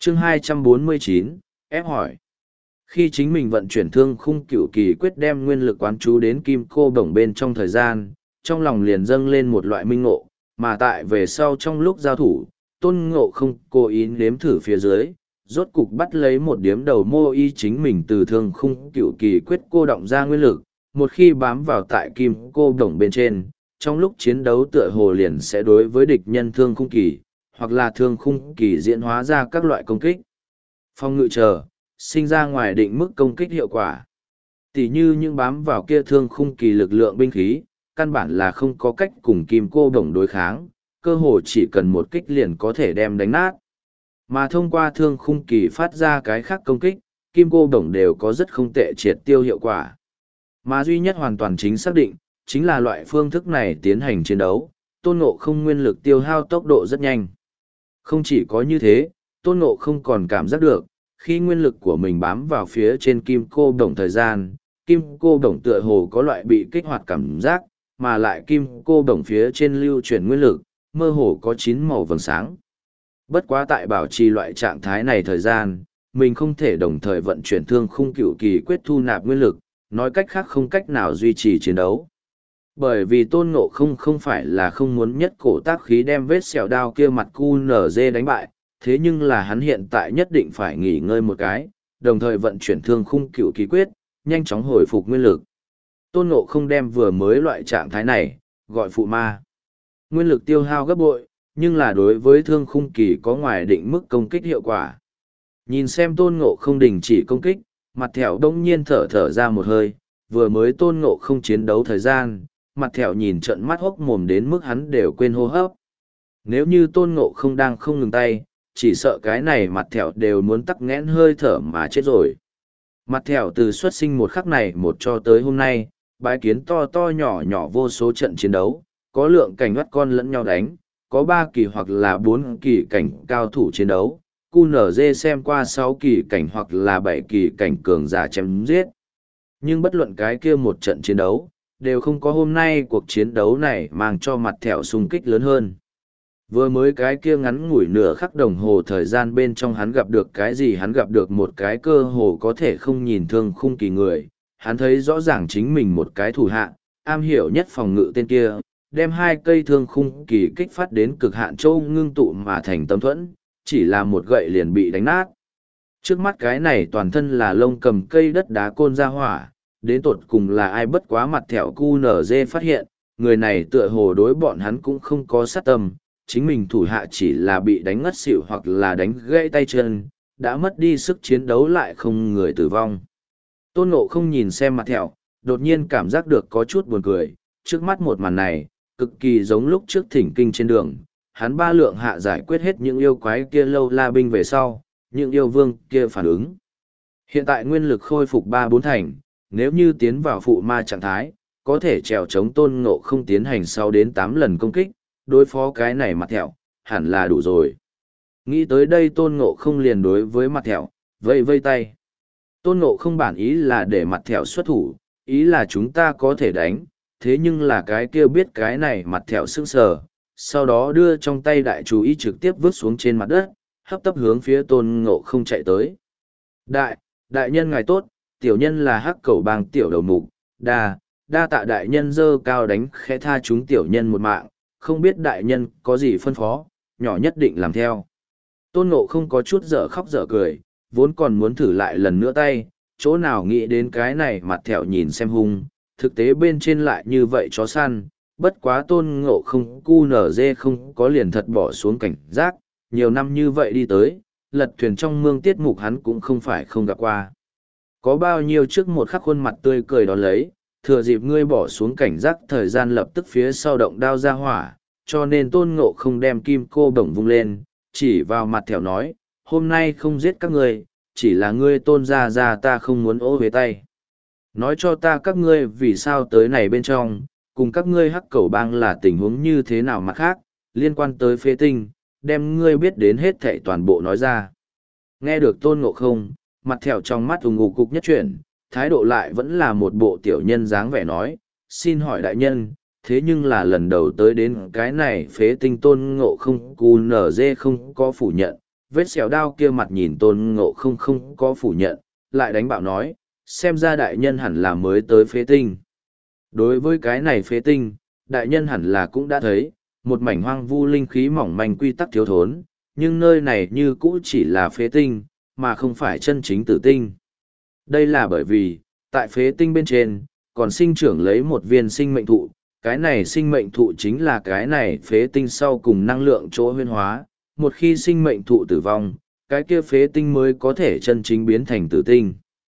Chương 249, ép hỏi. Khi chính mình vận chuyển thương khung cửu kỳ quyết đem nguyên lực quán chú đến kim cô bổng bên trong thời gian, trong lòng liền dâng lên một loại minh ngộ, mà tại về sau trong lúc giao thủ, Tôn Ngộ không cố ý nếm thử phía dưới, rốt cục bắt lấy một điếm đầu mô y chính mình từ thương khung cửu kỳ quyết cô động ra nguyên lực, một khi bám vào tại kim cô bổng bên trên, trong lúc chiến đấu tựa hồ liền sẽ đối với địch nhân thương khung kỳ, hoặc là thương khung kỳ diễn hóa ra các loại công kích. Phong ngự chờ, sinh ra ngoài định mức công kích hiệu quả. Tỷ như những bám vào kia thương khung kỳ lực lượng binh khí, căn bản là không có cách cùng kim cô đồng đối kháng, cơ hồ chỉ cần một kích liền có thể đem đánh nát. Mà thông qua thương khung kỳ phát ra cái khác công kích, kim cô đồng đều có rất không tệ triệt tiêu hiệu quả. Mà duy nhất hoàn toàn chính xác định, chính là loại phương thức này tiến hành chiến đấu, Tôn Ngộ không nguyên lực tiêu hao tốc độ rất nhanh. Không chỉ có như thế, Tôn Ngộ không còn cảm giác được, khi nguyên lực của mình bám vào phía trên kim cô đồng thời gian, kim cô đồng tựa hồ có loại bị kích hoạt cảm giác, mà lại kim cô đồng phía trên lưu chuyển nguyên lực, mơ hồ có 9 màu vầng sáng. Bất quá tại bảo trì loại trạng thái này thời gian, mình không thể đồng thời vận chuyển thương khung cửu kỳ quyết thu nạp nguyên lực, nói cách khác không cách nào duy trì chiến đấu. Bởi vì Tôn Ngộ không phải là không muốn nhất cổ tác khí đem vết sẹo đao kia mặt QNZ đánh bại, thế nhưng là hắn hiện tại nhất định phải nghỉ ngơi một cái, đồng thời vận chuyển thương khung cửu kỳ quyết, nhanh chóng hồi phục nguyên lực. Tôn Ngộ không đem vừa mới loại trạng thái này, gọi phụ ma. Nguyên lực tiêu hao gấp bội, nhưng là đối với thương khung kỳ có ngoài định mức công kích hiệu quả. Nhìn xem Tôn Ngộ không đình chỉ công kích, mặt thẻo đông nhiên thở thở ra một hơi, vừa mới Tôn Ngộ không chiến đấu thời gian, mặt thẻo nhìn trận mắt hốc mồm đến mức hắn đều quên hô hấp. Nếu như Tôn Ngộ không đang không ngừng tay, chỉ sợ cái này mặt thẻo đều muốn tắc nghẽn hơi thở mà chết rồi. Mặt thẻo từ xuất sinh một khắc này một cho tới hôm nay, bái kiến to to nhỏ nhỏ vô số trận chiến đấu, có lượng cảnh bắt con lẫn nhau đánh, có 3 kỳ hoặc là 4 kỳ cảnh cao thủ chiến đấu, QNZ xem qua 6 kỳ cảnh hoặc là 7 kỳ cảnh cường giả chém giết. Nhưng bất luận cái kia một trận chiến đấu, đều không có hôm nay cuộc chiến đấu này mang cho mặt thẻo xung kích lớn hơn. Vừa mới cái kia ngắn ngủi nửa khắc đồng hồ thời gian bên trong hắn gặp được cái gì, hắn gặp được một cái cơ hồ có thể không nhìn thương khung kỳ người, hắn thấy rõ ràng chính mình một cái thủ hạ, am hiểu nhất phòng ngự tên kia, đem 2 cây thương khung kỳ kích phát đến cực hạn châu ngưng tụ mà thành tấm thuẫn, chỉ là một gậy liền bị đánh nát. Trước mắt cái này toàn thân là lông cầm cây đất đá côn ra hỏa, đến tột cùng là ai bất quá mặt thẻo QNZ phát hiện, người này tựa hồ đối bọn hắn cũng không có sát tâm, chính mình thủ hạ chỉ là bị đánh ngất xỉu hoặc là đánh gãy tay chân, đã mất đi sức chiến đấu lại không người tử vong. Tôn Ngộ không nhìn xem mặt thẹo, đột nhiên cảm giác được có chút buồn cười, trước mắt một màn này, cực kỳ giống lúc trước thỉnh kinh trên đường, hắn 3 lượng hạ giải quyết hết những yêu quái kia lâu la binh về sau, những yêu vương kia phản ứng. Hiện tại nguyên lực khôi phục 3-4 thành, nếu như tiến vào phụ ma trạng thái, có thể trèo chống Tôn Ngộ không tiến hành 6 đến 8 lần công kích, đối phó cái này mặt thẹo, hẳn là đủ rồi. Nghĩ tới đây Tôn Ngộ không liền đối với mặt thẹo, vây vây tay. Tôn Ngộ không bản ý là để mặt thẹo xuất thủ, ý là chúng ta có thể đánh, thế nhưng là cái kia biết cái này mặt thẹo sững sờ, sau đó đưa trong tay đại chú ý trực tiếp vứt xuống trên mặt đất, hấp tấp hướng phía Tôn Ngộ không chạy tới. Đại nhân ngài tốt, tiểu nhân là Hắc Cẩu Bang tiểu đầu mục, đa tạ đại nhân dơ cao đánh khẽ tha chúng tiểu nhân một mạng, không biết đại nhân có gì phân phó, nhỏ nhất định làm theo. Tôn Ngộ không có chút dở khóc dở cười, vốn còn muốn thử lại lần nữa tay, chỗ nào nghĩ đến cái này mặt thẹo nhìn xem hung, thực tế bên trên lại như vậy chó săn, bất quá Tôn Ngộ không QNZ không có liền thật bỏ xuống cảnh giác, nhiều năm như vậy đi tới, lật thuyền trong mương tiết mục hắn cũng không phải không gặp qua. Có bao nhiêu trước một khắc khuôn mặt tươi cười đón lấy, thừa dịp ngươi bỏ xuống cảnh giác thời gian lập tức phía sau động đao ra hỏa, cho nên Tôn Ngộ không đem kim cô bổng vung lên, chỉ vào mặt thẻo nói, hôm nay không giết các ngươi, chỉ là ngươi Tôn ra ta không muốn ố về tay. Nói cho ta các ngươi vì sao tới này bên trong, cùng các ngươi Hắc Cẩu Bang là tình huống như thế nào mặt khác, liên quan tới phế tinh, đem ngươi biết đến hết thảy toàn bộ nói ra. Nghe được Tôn Ngộ không, mặt thẻo trong mắt ủng ngục cục nhất chuyển, thái độ lại vẫn là một bộ tiểu nhân dáng vẻ nói, xin hỏi đại nhân, thế nhưng là lần đầu tới đến cái này phế tinh Tôn Ngộ không QNZ không có phủ nhận, vết xẻo đao kia mặt nhìn Tôn Ngộ không không có phủ nhận, lại đánh bạo nói, xem ra đại nhân hẳn là mới tới phế tinh. Đối với cái này phế tinh, đại nhân hẳn là cũng đã thấy, một mảnh hoang vu linh khí mỏng manh quy tắc thiếu thốn, nhưng nơi này như cũ chỉ là phế tinh, mà không phải chân chính tử tinh. Đây là bởi vì, tại phế tinh bên trên, còn sinh trưởng lấy một viên sinh mệnh thụ, cái này sinh mệnh thụ chính là cái này phế tinh sau cùng năng lượng chỗ huyên hóa, một khi sinh mệnh thụ tử vong, cái kia phế tinh mới có thể chân chính biến thành tử tinh.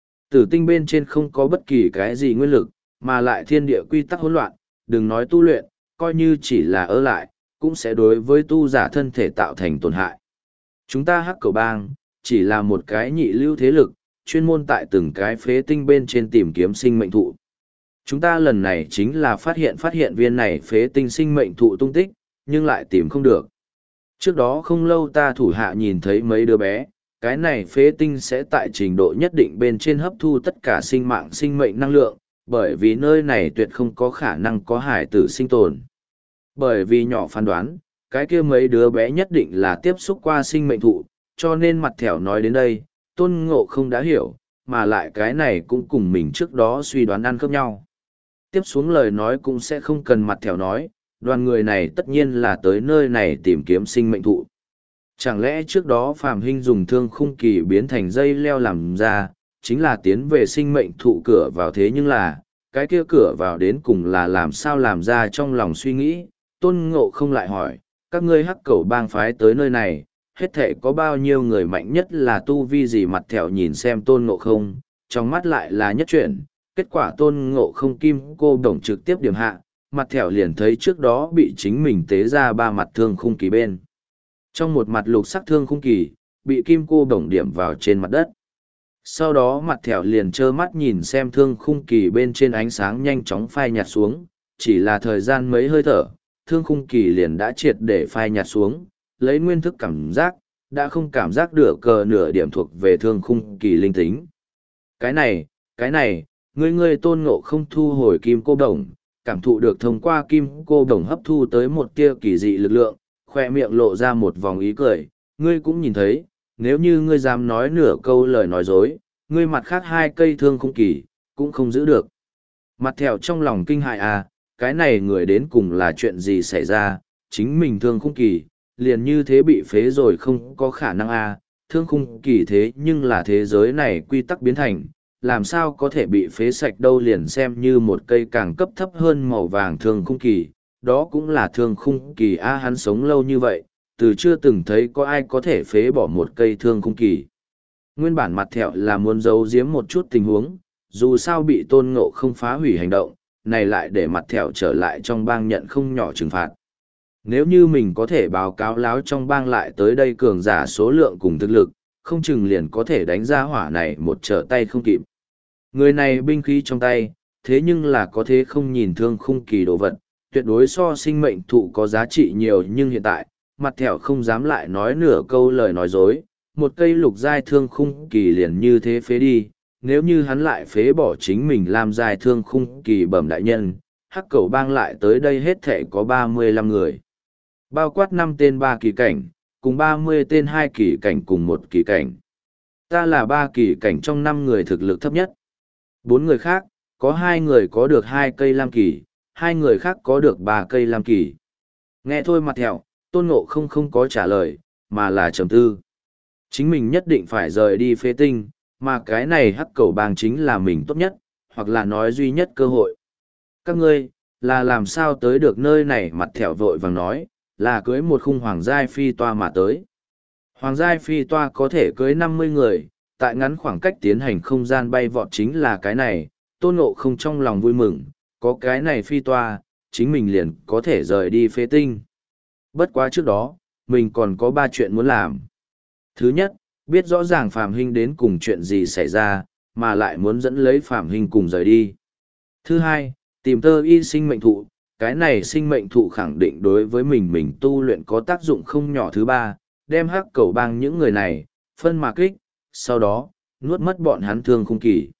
Tử tinh bên trên không có bất kỳ cái gì nguyên lực, mà lại thiên địa quy tắc hỗn loạn, đừng nói tu luyện, coi như chỉ là ở lại, cũng sẽ đối với tu giả thân thể tạo thành tổn hại. Chúng ta Hắc Cẩu Bang, chỉ là một cái nhị lưu thế lực, chuyên môn tại từng cái phế tinh bên trên tìm kiếm sinh mệnh thụ. Chúng ta lần này chính là phát hiện viên này phế tinh sinh mệnh thụ tung tích, nhưng lại tìm không được. Trước đó không lâu ta thủ hạ nhìn thấy mấy đứa bé, cái này phế tinh sẽ tại trình độ nhất định bên trên hấp thu tất cả sinh mạng sinh mệnh năng lượng, bởi vì nơi này tuyệt không có khả năng có hải tử sinh tồn. Bởi vì nhỏ phán đoán, cái kia mấy đứa bé nhất định là tiếp xúc qua sinh mệnh thụ, cho nên mặt thẻo nói đến đây, Tôn Ngộ không đã hiểu, mà lại cái này cũng cùng mình trước đó suy đoán ăn khớp nhau. Tiếp xuống lời nói cũng sẽ không cần mặt thẻo nói, đoàn người này tất nhiên là tới nơi này tìm kiếm sinh mệnh thụ. Chẳng lẽ trước đó Phạm Hinh dùng thương khung kỳ biến thành dây leo làm ra, chính là tiến về sinh mệnh thụ cửa vào, thế nhưng là, cái kia cửa vào đến cùng là làm sao làm ra trong lòng suy nghĩ, Tôn Ngộ không lại hỏi, các ngươi Hắc Cẩu Bang phái tới nơi này, hết thể có bao nhiêu người mạnh nhất là tu vi gì? Mặt thẻo nhìn xem Tôn Ngộ không, trong mắt lại là nhất chuyển, kết quả Tôn Ngộ không kim cô đồng trực tiếp điểm hạ, mặt thẻo liền thấy trước đó bị chính mình tế ra ba mặt thương khung kỳ bên. Trong một mặt lục sắc thương khung kỳ, bị kim cô đồng điểm vào trên mặt đất. Sau đó mặt thẻo liền trơ mắt nhìn xem thương khung kỳ bên trên ánh sáng nhanh chóng phai nhạt xuống, chỉ là thời gian mấy hơi thở, thương khung kỳ liền đã triệt để phai nhạt xuống, lấy nguyên thức cảm giác, đã không cảm giác được cờ nửa điểm thuộc về thương khung kỳ linh tính. Cái này, ngươi Tôn Ngộ không thu hồi kim cô đồng, cảm thụ được thông qua kim cô đồng hấp thu tới một tia kỳ dị lực lượng, khoe miệng lộ ra một vòng ý cười, ngươi cũng nhìn thấy, nếu như ngươi dám nói nửa câu lời nói dối, ngươi mặt khác hai cây thương khung kỳ, cũng không giữ được. Mặt thẻo trong lòng kinh hại à, cái này người đến cùng là chuyện gì xảy ra, chính mình thương khung kỳ, liền như thế bị phế rồi không có khả năng à, thương khung kỳ thế nhưng là thế giới này quy tắc biến thành, làm sao có thể bị phế sạch đâu, liền xem như một cây càng cấp thấp hơn màu vàng thương khung kỳ, đó cũng là thương khung kỳ a, hắn sống lâu như vậy, từ chưa từng thấy có ai có thể phế bỏ một cây thương khung kỳ. Nguyên bản mặt thẹo là muốn giấu giếm một chút tình huống, dù sao bị Tôn Ngộ không phá hủy hành động, này lại để mặt thẹo trở lại trong bang nhận không nhỏ trừng phạt. Nếu như mình có thể báo cáo láo trong bang lại tới đây cường giả số lượng cùng thực lực, không chừng liền có thể đánh ra hỏa này một trở tay không kịp. Người này binh khí trong tay, thế nhưng là có thế không nhìn thương khung kỳ đồ vật, tuyệt đối so sinh mệnh thụ có giá trị nhiều, nhưng hiện tại, mặt thẻo không dám lại nói nửa câu lời nói dối, một cây lục giai thương khung kỳ liền như thế phế đi, nếu như hắn lại phế bỏ chính mình làm giai thương khung kỳ bẩm đại nhân, Hắc Cẩu Bang lại tới đây hết thể có 35 người. Bao quát 5 tên 3 kỳ cảnh, cùng 30 tên 2 kỳ cảnh cùng 1 kỳ cảnh. Ta là 3 kỳ cảnh trong 5 người thực lực thấp nhất. 4 người khác, có 2 người có được 2 cây lam kỳ, 2 người khác có được 3 cây lam kỳ. Nghe thôi mặt thẹo, Tôn Ngộ không có trả lời, mà là trầm tư. Chính mình nhất định phải rời đi phế tinh, mà cái này Hắc Cẩu Bang chính là mình tốt nhất, hoặc là nói duy nhất cơ hội. Các ngươi, là làm sao tới được nơi này? Mặt thẹo vội vàng nói, là cưới một khung hoàng giai phi toa mà tới. Hoàng giai phi toa có thể cưới 50 người, tại ngắn khoảng cách tiến hành không gian bay vọt chính là cái này, Tôn Ngộ không trong lòng vui mừng, có cái này phi toa, chính mình liền có thể rời đi phế tinh. Bất quá trước đó, mình còn có 3 chuyện muốn làm. Thứ nhất, biết rõ ràng Phạm Hinh đến cùng chuyện gì xảy ra, mà lại muốn dẫn lấy Phạm Hinh cùng rời đi. Thứ hai, tìm tơ y sinh mệnh thụ, cái này sinh mệnh thụ khẳng định đối với mình tu luyện có tác dụng không nhỏ. Thứ ba, đem Hắc Cẩu Bang những người này, phân mà kích, sau đó, nuốt mất bọn hắn thương khung kỳ.